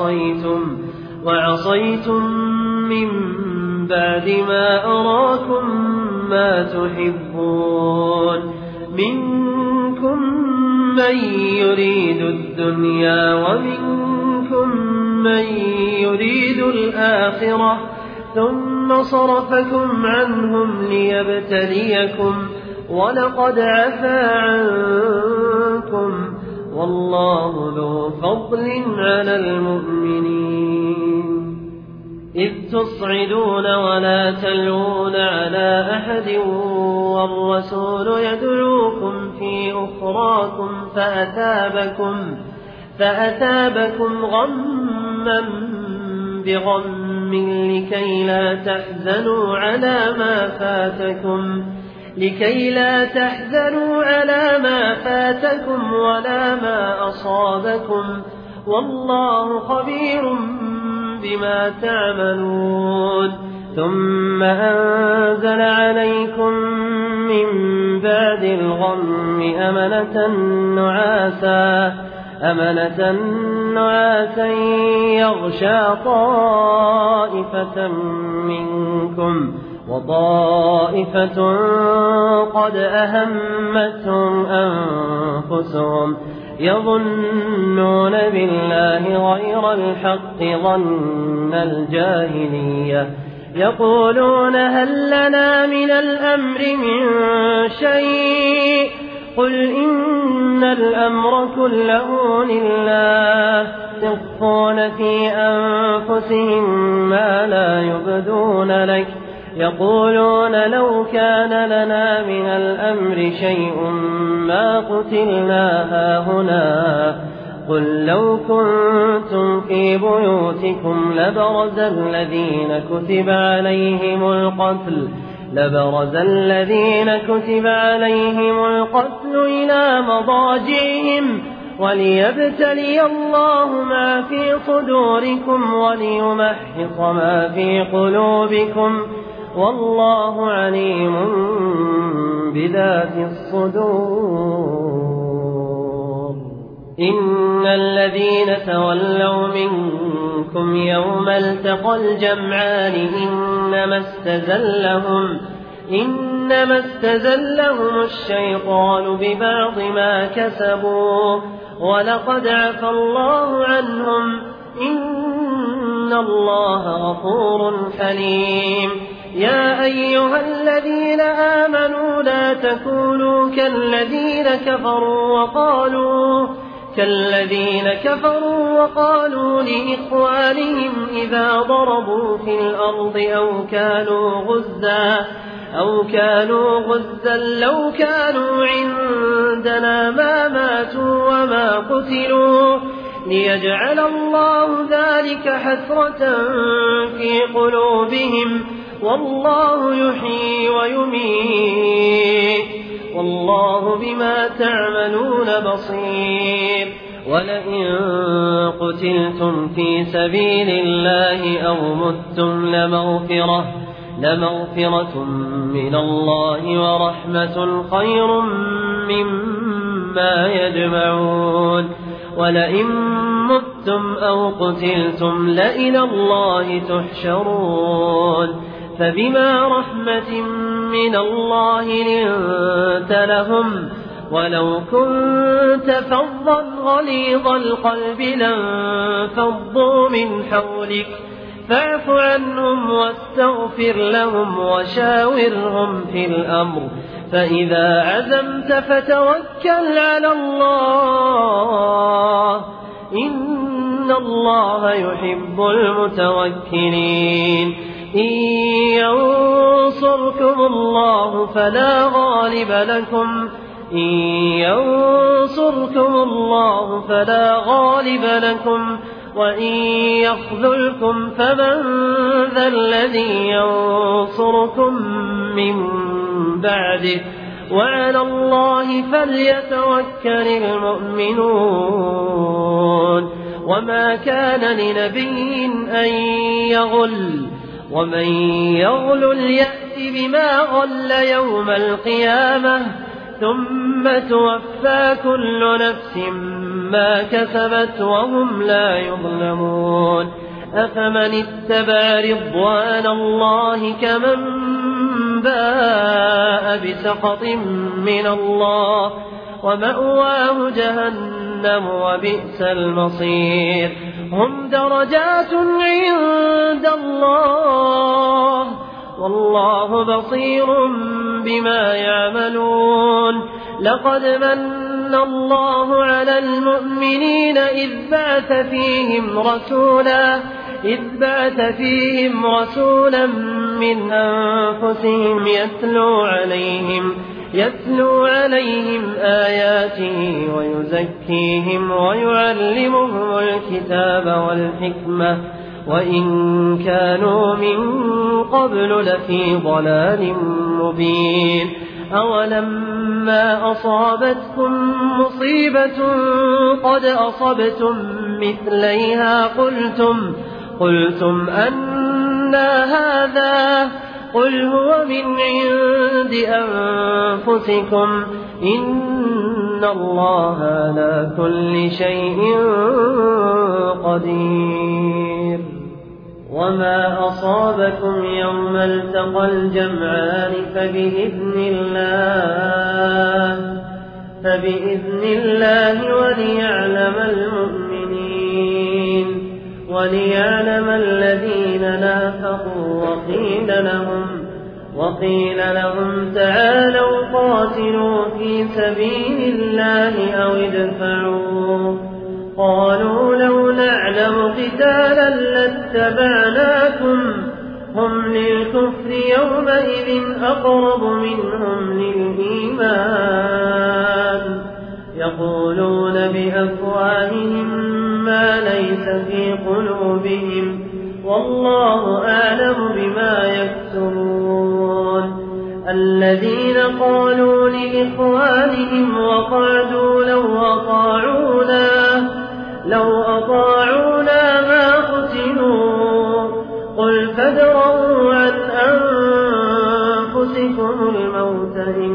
وعصيتم من بعد ما أراكم ما تحبون، منكم من يريد الدنيا ومنكم من يريد الآخرة، ثم صرفكم عنهم ليبتليكم، ولقد عفا عنكم، والله ذو فضل على المؤمنين. إذ تصعدون ولا تلوون على أحد والرسول يدعوكم في أخراكم فأثابكم غما بغم لكي لا تحزنوا على ما فاتكم ولا ما أصابكم، والله خبير بما تعملون. ثم أنزل عليكم من بعد الغم أمنة نعاسا يغشى طائفة منكم، وطائفة قد أهمتهم أنفسهم يظنون بالله غير الحق ظن الجاهلية، يقولون هل لنا من الأمر من شيء، قل إن الأمر كله لله، يخفون في أنفسهم ما لا يبدون لك، يقولون لو كان لنا من الأمر شيء ما قتلنا هاهنا، قل لو كنتم في بيوتكم لبرز الذين كتب عليهم القتل إلى مضاجعهم، وليبتلي الله ما في صدوركم وليمحص ما في قلوبكم، والله عليم بذات الصدور. إن الذين تولوا منكم يوم التقى الجمعان إنما استزلهم الشيطان ببعض ما كسبوا، ولقد عفا الله عنهم، إن الله غفور حليم. يا أيها الذين آمنوا لا تكونوا كالذين كفروا وقالوا لإخوانهم إذا ضربوا في الأرض أو كانوا غزا لو كانوا عندنا ما ماتوا وما قتلوا، ليجعل الله ذلك حسرة في قلوبهم، والله يحيي ويميت، والله بما تعملون بصير. ولئن قتلتم في سبيل الله أو متم لمغفرة من الله ورحمة خير مما يجمعون. ولئن متم أو قتلتم لإلى الله تحشرون. فبما رحمة من الله لنت لهم، ولو كنت فظا غليظ القلب لانفضوا من حولك، فاعف عنهم واستغفر لهم وشاورهم في الأمر، فإذا عزمت فتوكل على الله، إن الله يحب المتوكلين. إن ينصركم الله فلا غالب لكم وإن يخذلكم فمن ذا الذي ينصركم من بعده، وعلى الله فليتوكل المؤمنون. وما كان لنبي أن يغل، ومن يغل يأت بما غل يوم القيامة، ثم توفى كل نفس ما كسبت وهم لا يظلمون. أفمن اتبع رضوان الله كمن باء بسخط من الله، ومأواه جهنم وبئس المصير. هم درجات عند الله، والله بصير بما يعملون. لقد من الله على المؤمنين إذ بعث فيهم رسولا من أنفسهم يتلو عليهم آياته ويزكيهم ويعلمهم الكتاب والحكمة، وإن كانوا من قبل لفي ضلال مبين. أولما أصابتكم مصيبة قد أصبتم مثليها قلتم أنى هذا، قل هو من عند أنفسكم، إن الله على كل شيء قدير. وما أصابكم يوم التقى الجمعان فبإذن الله وليعلم الذين نافقوا، وقيل لهم تعالوا قاتلوا في سبيل الله أو ادفعوا، قالوا لو نعلم قتالا لاتبعناكم، هم للكفر يومئذ أقرب منهم للإيمان، يقولون بأفواههم ما ليس في قلوبهم، والله أعلم بما يكتمون. الذين قالوا لإخوانهم وقعدوا لو أطاعونا ما قتلوا، قل فادرءوا عن أنفسكم الموت إن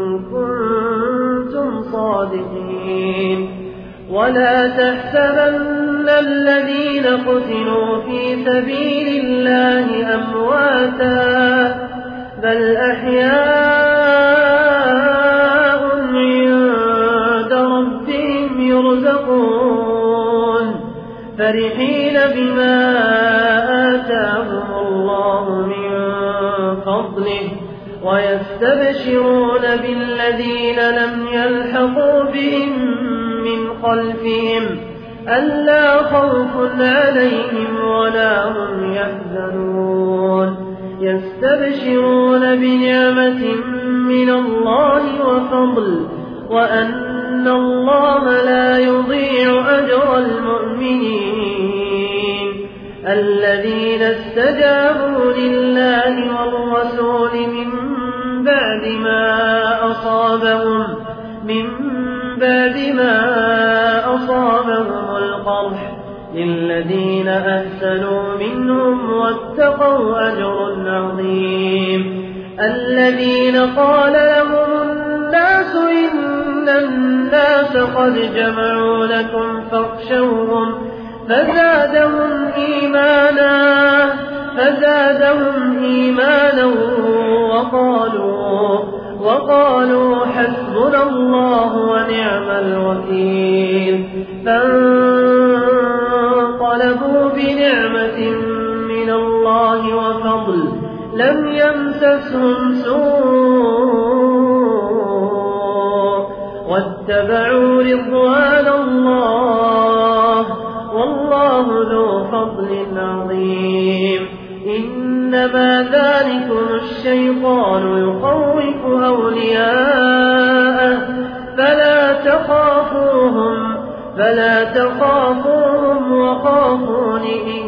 كنتم صادقين. ولا تحسبن الذين قتلوا في سبيل الله أمواتا، بل أحياء عند ربهم يرزقون، فرحين بما آتاهم الله من فضله، ويستبشرون بالذين لم يلحقوا بهم من خلفهم ألا خوف عليهم ولا هم يحزنون، يستبشرون بنعمة من الله وفضل، وأن الله لا يضيع أجر المؤمنين الذين استجابوا لله والرسول من بعد ما أصابهم القرح، للذين أحسنوا منهم واتقوا أجر عظيم. الذين قال لهم الناس إن الناس قد جمعوا لكم فاخشوهم فزادهم إيمانا فزادهم إيمانا وقالوا حسبنا الله ونعم الوكيل. فانقلبوا بنعمة من الله وفضل لم يمسسهم سوء واتبعوا رضوان الله والله ذو فضل عظيم. إنما ذلكم الشيطان يخوف أولياءه فلا تخافوهم وخافون إن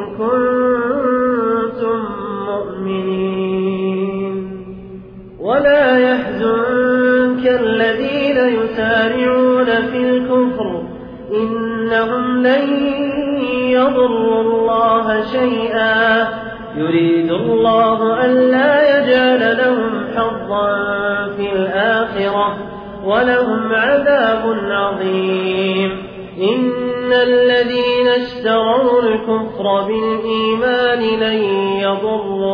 كنتم مؤمنين. ولا يحزنك الذين يسارعون في الكفر إنهم لن يضروا الله شيئا يريد الله ألا يجعل لهم حظا في الآخرة ولهم عذاب عظيم. إن الذين اشتروا الكفر بالإيمان لن يضروا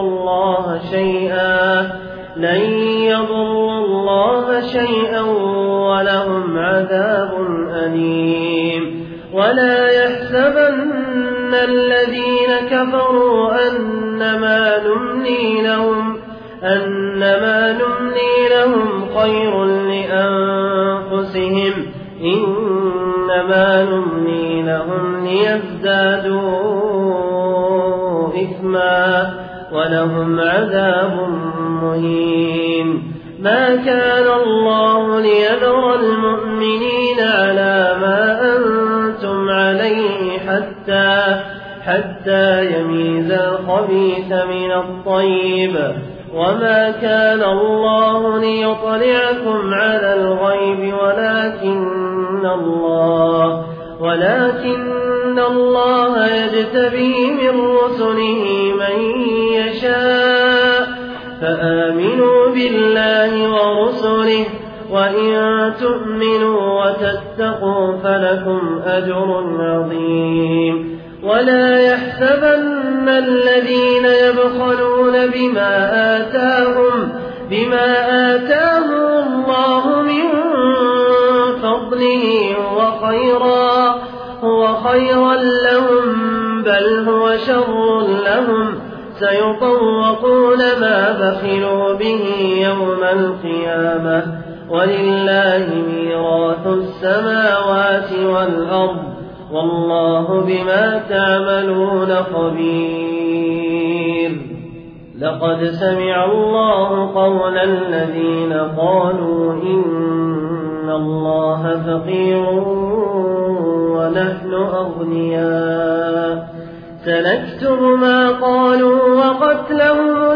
الله شيئا ولهم عذاب أليم. ولا يحسبن الذين كفروا أنما نملي لهم خير لأنفسهم إنما نملي لهم ليزدادوا إثما ولهم عذاب مهين. ما كان الله ليذر المؤمنين على ما أنتم عليه حتى يميز الخبيث من الطيب وما كان الله ليطلعكم على الغيب ولكن الله يجتبي من رسله من يشاء فآمنوا بالله ورسله وإن تؤمنوا وتتقوا فلكم أجر عظيم. ولا يحسبن الذين يبخلون بما آتاهم الله من فضله هو خيرا لهم بل هو شر لهم سيطوقون ما بخلوا به يوم القيامة ولله ميراث السماوات والأرض والله بما تعملون خبير. لقد سمع الله قول الذين قالوا إن الله فقير ونحن أغنياء سنكتب ما قالوا وقتلهم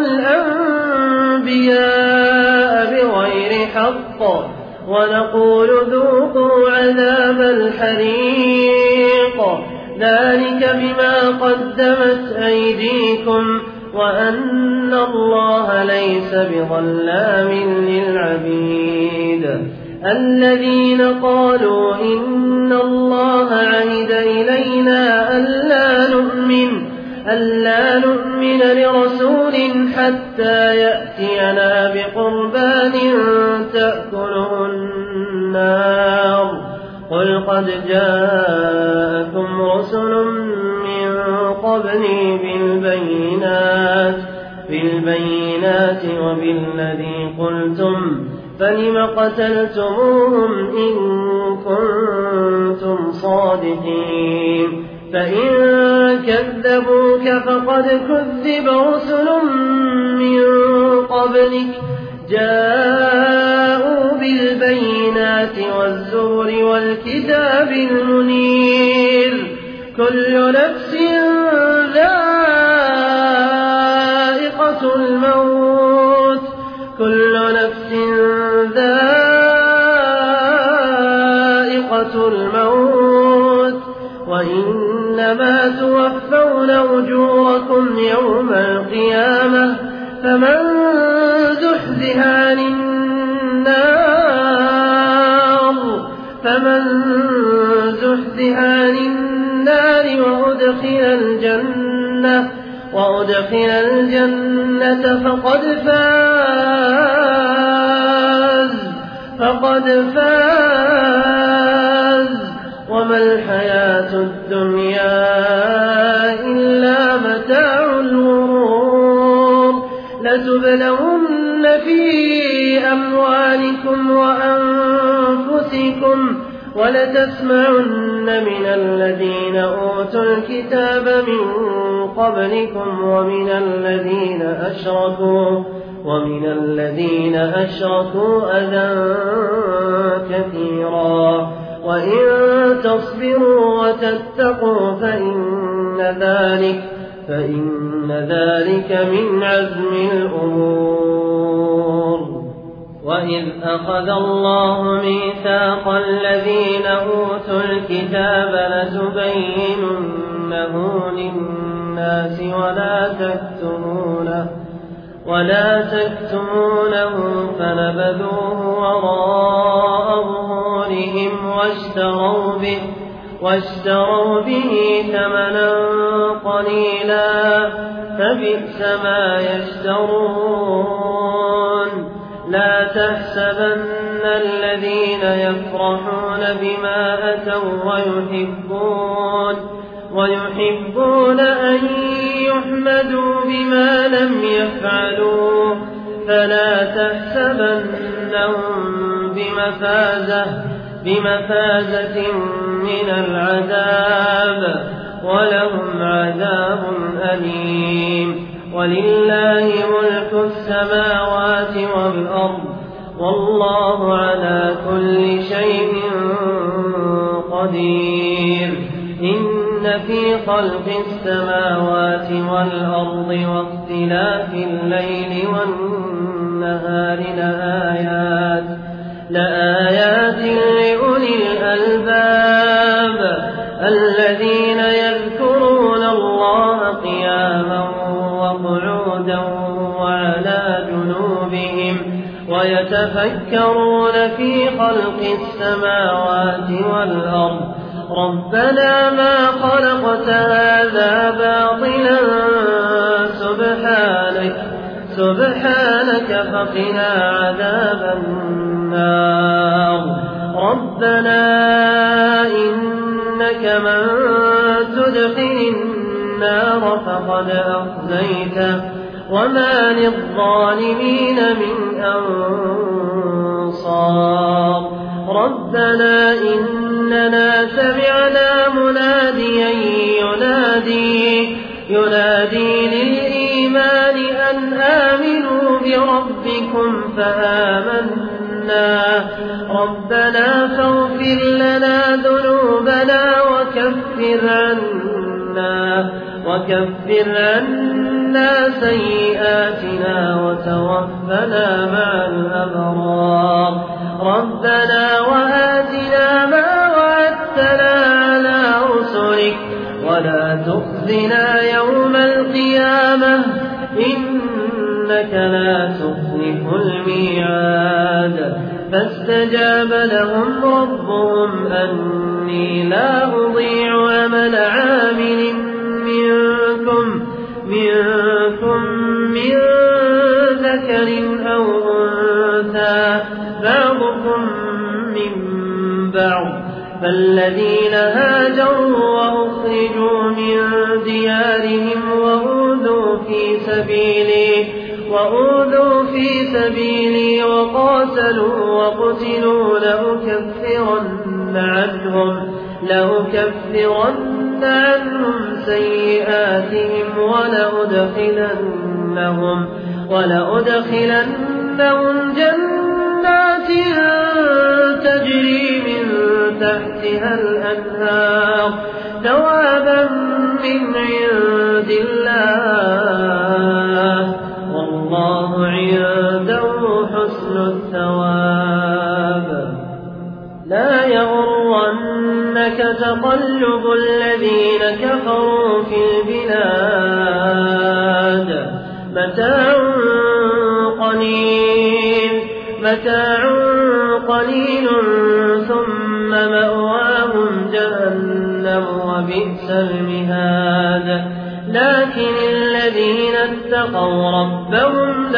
الأنبياء بغير حق ونقول ذوقوا عذاب الحريق ذلك بما قدمت أيديكم وأن الله ليس بظلام للعبيد. الذين قالوا إن الله عهد إلينا ألا نؤمن لرسول حتى يأتينا بقربان تأكله النار قل قد جاءكم رسل من قبلي بالبينات وبالذي قلتم فلم قتلتموهم إن كنتم صادقين. فإن كذبوك فقد كذب رسل من قبلك جاءوا بالبينات والزبر والكتاب المنير كل نفس ذائقة الموت وإنما توفون أجوركم يوم القيامة فمن زحزح عن النار وأدخل الجنة وأدخل الجنة فقد فاز وما الحياة الدنيا إلا متاع الغرور لتبلون في أموالكم وأنفسكم ولتسمعن من الذين أوتوا الكتاب من قبلكم ومن الذين أشركوا أذى كثيرا وإن تصبروا وتتقوا فإن ذلك من عزم الأمور وإذ أخذ الله ميثاق الذين أوتوا الكتاب لتبيننه للناس ولا تكتمونه فنبذوه وراء ظهورهم واشتروا به ثمنا قليلا فبئس ما يشترون لا تحسبن الذين يفرحون بما أتوا ويحبون أن يحمدوا بما لم يفعلوا فلا تحسبنهم بمفازة من العذاب ولهم عذاب أليم ولله ملك السماوات والأرض والله على كل شيء قدير إن في خلق السماوات والأرض واختلاف الليل والنهار لآيات لأولي الألباب الذين يذكرون الله قياما وقعودا وعلى جنوبهم ويتفكرون في خلق السماوات والأرض ربنا ما خلقت هذا باطلا سبحانك فقنا عذاب النار ربنا إنك من تدخل النار فقد أخزيته وما للظالمين من أنصار ربنا إننا سمعنا مناديا ينادي للإيمان أن آمنوا بربكم فآمنا ربنا فاغفر لنا ذنوبنا وكفر عنا سيئاتنا وتوفنا مع الأبرار ربنا وآتنا ما وعدتنا على رسلك ولا تخزنا يوم القيامة إنك لا تخلف الميعاد فاستجاب لهم ربهم أني لا أضيع عمل عامل منكم من ذكر أو أنثى بعضكم من بعض فالذين هاجروا وأخرجوا من ديارهم وأوذوا في سبيلي وقاتلوا وقتلوا لأكفرن عنهم سيئاتهم ولأدخلنهم جنات تجري من تحتها الأنهار ثوابا من عند الله والله عنده حسن الثواب لا يغرنك تقلب الذين كفروا في البلاد متاع قليل ثم مأواهم جهنم وبئس المهاد لكن اتقوا ربهم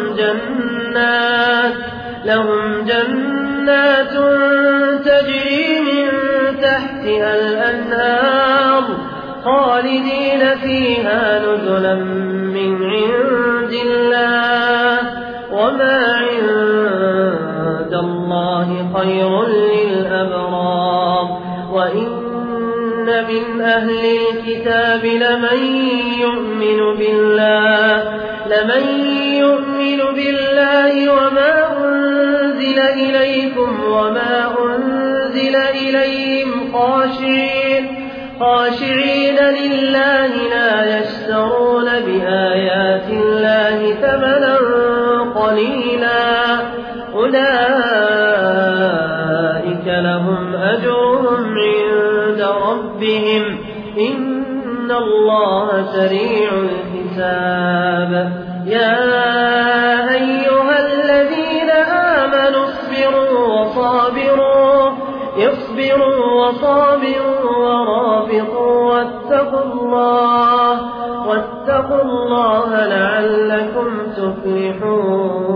لهم جنات تجري من تحتها الأنهار خالدين فيها نزلا من عند الله وما عند الله خير للأبرار. وإن من أهل الكتاب لمن يؤمن بالله وما أنزل إليكم وما أنزل إليهم خاشعين لله لا يشترون بآيات الله ثمنا قليلا أولئك لهم أجرهم عند ربهم إن الله سريع الحساب. يا أيها الذين آمنوا اصبروا وصابروا ورابطوا واتقوا الله لعلكم تفلحون.